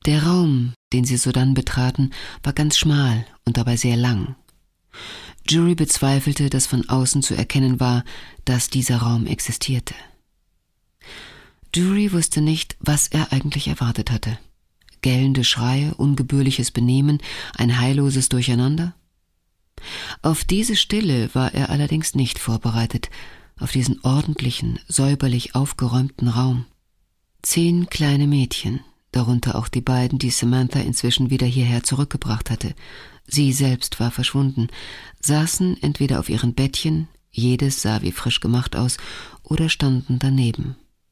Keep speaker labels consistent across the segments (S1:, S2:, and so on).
S1: Der Raum, den sie sodann betraten, war ganz schmal und dabei sehr lang. Jury bezweifelte, dass von außen zu erkennen war, dass dieser Raum existierte. Jury wusste nicht, was er eigentlich erwartet hatte. Gellende Schreie, ungebührliches Benehmen, ein heilloses Durcheinander? Auf diese Stille war er allerdings nicht vorbereitet, auf diesen ordentlichen, säuberlich aufgeräumten Raum. 10 kleine Mädchen, darunter auch die beiden, die Samantha inzwischen wieder hierher zurückgebracht hatte, sie selbst war verschwunden, saßen entweder auf ihren Bettchen, jedes sah wie frisch gemacht aus, oder standen daneben.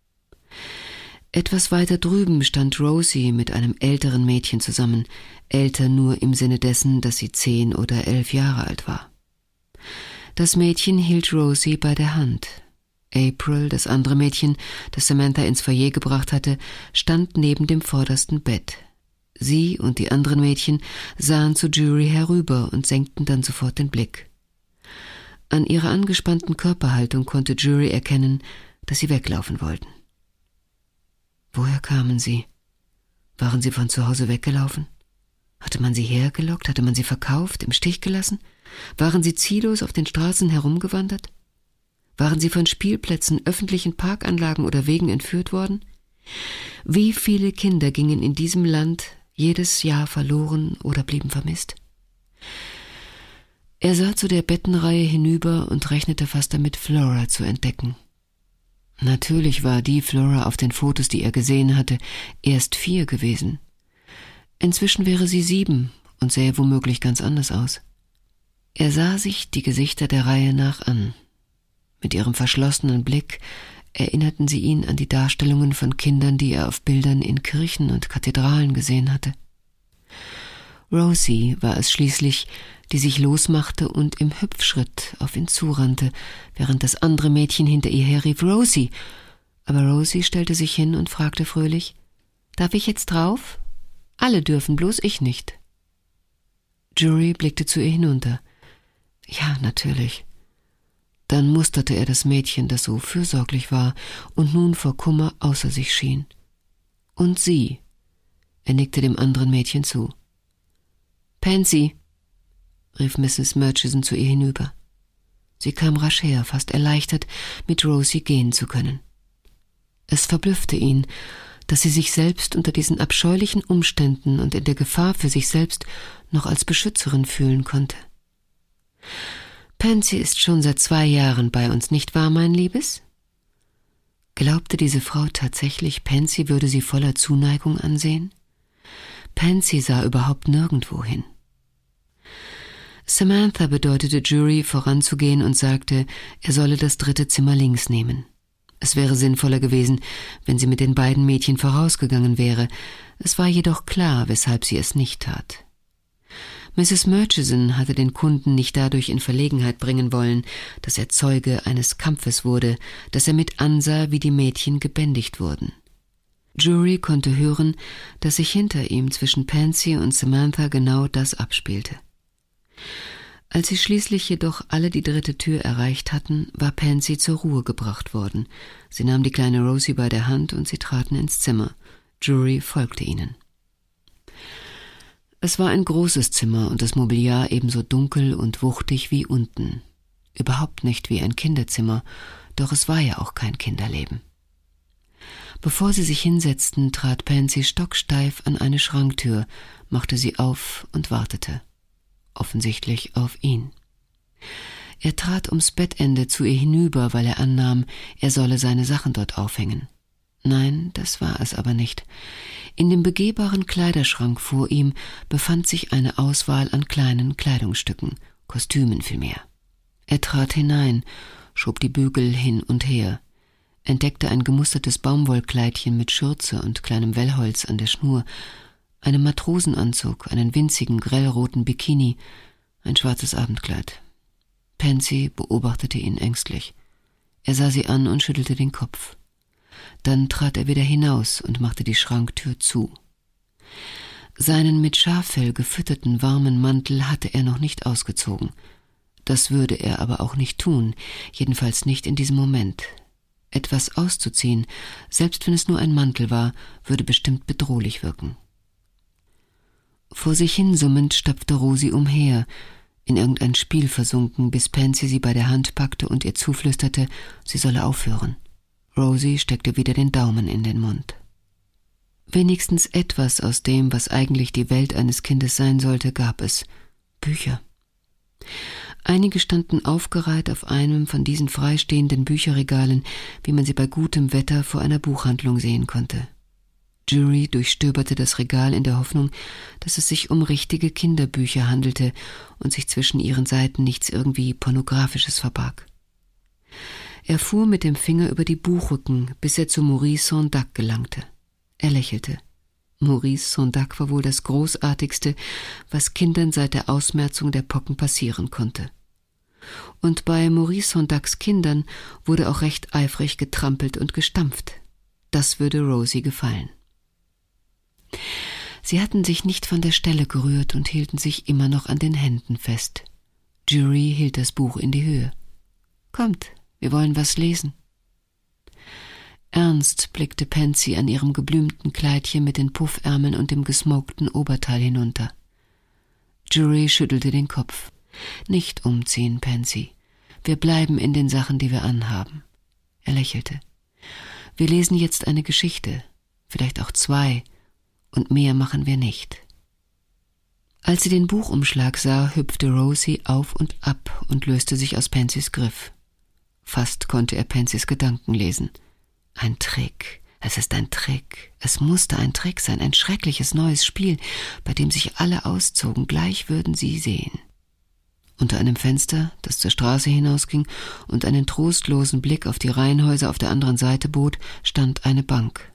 S1: Etwas weiter drüben stand Rosie mit einem älteren Mädchen zusammen, älter nur im Sinne dessen, dass sie 10 oder 11 Jahre alt war. Das Mädchen hielt Rosie bei der Hand. April, das andere Mädchen, das Samantha ins Foyer gebracht hatte, stand neben dem vordersten Bett. Sie und die anderen Mädchen sahen zu Jury herüber und senkten dann sofort den Blick. An ihrer angespannten Körperhaltung konnte Jury erkennen, dass sie weglaufen wollten. Woher kamen sie? Waren sie von zu Hause weggelaufen? Hatte man sie hergelockt? Hatte man sie verkauft, im Stich gelassen? Waren sie ziellos auf den Straßen herumgewandert? Waren sie von Spielplätzen, öffentlichen Parkanlagen oder Wegen entführt worden? Wie viele Kinder gingen in diesem Land jedes Jahr verloren oder blieben vermisst? Er sah zu der Bettenreihe hinüber und rechnete fast damit, Flora zu entdecken. Natürlich war die Flora auf den Fotos, die er gesehen hatte, erst 4 gewesen. Inzwischen wäre sie 7 und sähe womöglich ganz anders aus. Er sah sich die Gesichter der Reihe nach an. Mit ihrem verschlossenen Blick erinnerten sie ihn an die Darstellungen von Kindern, die er auf Bildern in Kirchen und Kathedralen gesehen hatte. Rosie war es schließlich, die sich losmachte und im Hüpfschritt auf ihn zurannte, während das andere Mädchen hinter ihr herrief, »Rosie!« Aber Rosie stellte sich hin und fragte fröhlich, »Darf ich jetzt drauf? Alle dürfen, bloß ich nicht.« Jury blickte zu ihr hinunter. »Ja, natürlich.« Dann musterte er das Mädchen, das so fürsorglich war und nun vor Kummer außer sich schien. »Und Sie?« Er nickte dem anderen Mädchen zu. »Pansy«, rief Mrs. Murchison zu ihr hinüber. Sie kam rasch her, fast erleichtert, mit Rosie gehen zu können. Es verblüffte ihn, dass sie sich selbst unter diesen abscheulichen Umständen und in der Gefahr für sich selbst noch als Beschützerin fühlen konnte. »Pansy ist schon seit 2 Jahren bei uns, nicht wahr, mein Liebes?« Glaubte diese Frau tatsächlich, Pansy würde sie voller Zuneigung ansehen? Pansy sah überhaupt nirgendwo hin. Samantha bedeutete Jury, voranzugehen und sagte, er solle das 3. Zimmer links nehmen. Es wäre sinnvoller gewesen, wenn sie mit den beiden Mädchen vorausgegangen wäre. Es war jedoch klar, weshalb sie es nicht tat. Mrs. Murchison hatte den Kunden nicht dadurch in Verlegenheit bringen wollen, dass er Zeuge eines Kampfes wurde, dass er mit ansah, wie die Mädchen gebändigt wurden. Jury konnte hören, dass sich hinter ihm zwischen Pansy und Samantha genau das abspielte. Als sie schließlich jedoch alle die 3. Tür erreicht hatten, war Pansy zur Ruhe gebracht worden. Sie nahm die kleine Rosie bei der Hand und sie traten ins Zimmer. Jury folgte ihnen. Es war ein großes Zimmer und das Mobiliar ebenso dunkel und wuchtig wie unten. Überhaupt nicht wie ein Kinderzimmer, doch es war ja auch kein Kinderleben. Bevor sie sich hinsetzten, trat Pansy stocksteif an eine Schranktür, machte sie auf und wartete. Offensichtlich auf ihn. Er trat ums Bettende zu ihr hinüber, weil er annahm, er solle seine Sachen dort aufhängen. Nein, das war es aber nicht. In dem begehbaren Kleiderschrank vor ihm befand sich eine Auswahl an kleinen Kleidungsstücken, Kostümen vielmehr. Er trat hinein, schob die Bügel hin und her, entdeckte ein gemustertes Baumwollkleidchen mit Schürze und kleinem Wellholz an der Schnur, einen Matrosenanzug, einen winzigen, grellroten Bikini, ein schwarzes Abendkleid. Pansy beobachtete ihn ängstlich. Er sah sie an und schüttelte den Kopf. Dann trat er wieder hinaus und machte die Schranktür zu. Seinen mit Schaffell gefütterten warmen Mantel hatte er noch nicht ausgezogen. Das würde er aber auch nicht tun, jedenfalls nicht in diesem Moment. Etwas auszuziehen, selbst wenn es nur ein Mantel war, würde bestimmt bedrohlich wirken. Vor sich hin summend stapfte Rosie umher, in irgendein Spiel versunken, bis Pansy sie bei der Hand packte und ihr zuflüsterte, sie solle aufhören. Rosie steckte wieder den Daumen in den Mund. Wenigstens etwas aus dem, was eigentlich die Welt eines Kindes sein sollte, gab es: Bücher. Einige standen aufgereiht auf einem von diesen freistehenden Bücherregalen, wie man sie bei gutem Wetter vor einer Buchhandlung sehen konnte. Jury durchstöberte das Regal in der Hoffnung, dass es sich um richtige Kinderbücher handelte und sich zwischen ihren Seiten nichts irgendwie Pornografisches verbarg. Er fuhr mit dem Finger über die Buchrücken, bis er zu Maurice Sendak gelangte. Er lächelte. Maurice Sendak war wohl das Großartigste, was Kindern seit der Ausmerzung der Pocken passieren konnte. Und bei Maurice Sendaks Kindern wurde auch recht eifrig getrampelt und gestampft. Das würde Rosie gefallen. Sie hatten sich nicht von der Stelle gerührt und hielten sich immer noch an den Händen fest. Jury hielt das Buch in die Höhe. »Kommt, wir wollen was lesen.« Ernst blickte Pansy an ihrem geblümten Kleidchen mit den Puffärmeln und dem gesmokten Oberteil hinunter. Jury schüttelte den Kopf. »Nicht umziehen, Pansy. Wir bleiben in den Sachen, die wir anhaben.« Er lächelte. »Wir lesen jetzt eine Geschichte, vielleicht auch 2, und mehr machen wir nicht.« Als sie den Buchumschlag sah, hüpfte Rosie auf und ab und löste sich aus Pansys Griff. Fast konnte er Pansys Gedanken lesen. Ein Trick. Es ist ein Trick. Es musste ein Trick sein, ein schreckliches neues Spiel, bei dem sich alle auszogen, gleich würden sie sehen. Unter einem Fenster, das zur Straße hinausging und einen trostlosen Blick auf die Reihenhäuser auf der anderen Seite bot, stand eine Bank.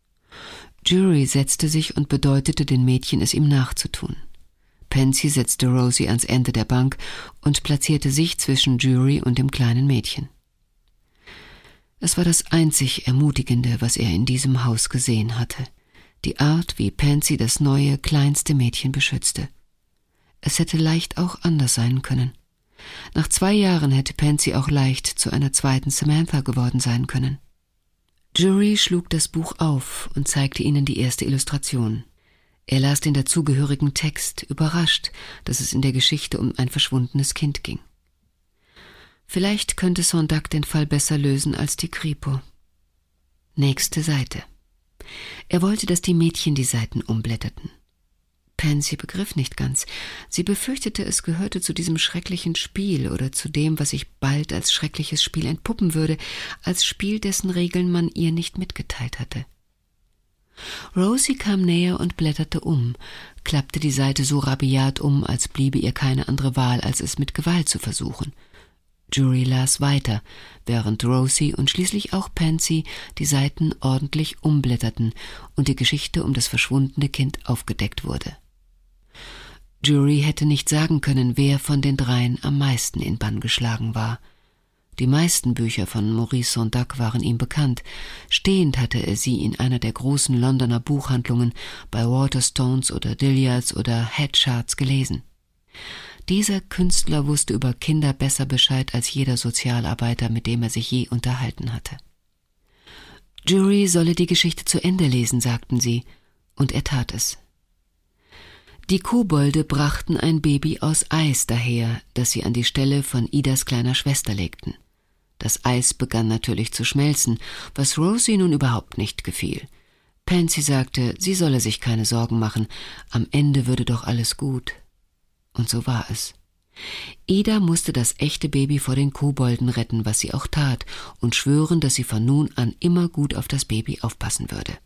S1: Jury setzte sich und bedeutete den Mädchen, es ihm nachzutun. Pansy setzte Rosie ans Ende der Bank und platzierte sich zwischen Jury und dem kleinen Mädchen. Es war das einzig Ermutigende, was er in diesem Haus gesehen hatte, die Art, wie Pansy das neue, kleinste Mädchen beschützte. Es hätte leicht auch anders sein können. Nach 2 Jahren hätte Pansy auch leicht zu einer zweiten Samantha geworden sein können. Jury schlug das Buch auf und zeigte ihnen die erste Illustration. Er las den dazugehörigen Text, überrascht, dass es in der Geschichte um ein verschwundenes Kind ging. Vielleicht könnte Sendak den Fall besser lösen als die Kripo. Nächste Seite. Er wollte, dass die Mädchen die Seiten umblätterten. Pansy begriff nicht ganz. Sie befürchtete, es gehörte zu diesem schrecklichen Spiel oder zu dem, was sich bald als schreckliches Spiel entpuppen würde, als Spiel, dessen Regeln man ihr nicht mitgeteilt hatte. Rosie kam näher und blätterte um, klappte die Seite so rabiat um, als bliebe ihr keine andere Wahl, als es mit Gewalt zu versuchen. Jury las weiter, während Rosie und schließlich auch Pansy die Seiten ordentlich umblätterten und die Geschichte um das verschwundene Kind aufgedeckt wurde. Jury hätte nicht sagen können, wer von den 3 am meisten in Bann geschlagen war. Die meisten Bücher von Maurice Sendak waren ihm bekannt. Stehend hatte er sie in einer der großen Londoner Buchhandlungen bei Waterstones oder Dillards oder Hatchards gelesen. Dieser Künstler wusste über Kinder besser Bescheid als jeder Sozialarbeiter, mit dem er sich je unterhalten hatte. Jury solle die Geschichte zu Ende lesen, sagten sie, und er tat es. Die Kobolde brachten ein Baby aus Eis daher, das sie an die Stelle von Idas kleiner Schwester legten. Das Eis begann natürlich zu schmelzen, was Rosie nun überhaupt nicht gefiel. Pansy sagte, sie solle sich keine Sorgen machen, am Ende würde doch alles gut. Und so war es. Ida musste das echte Baby vor den Kobolden retten, was sie auch tat, und schwören, dass sie von nun an immer gut auf das Baby aufpassen würde.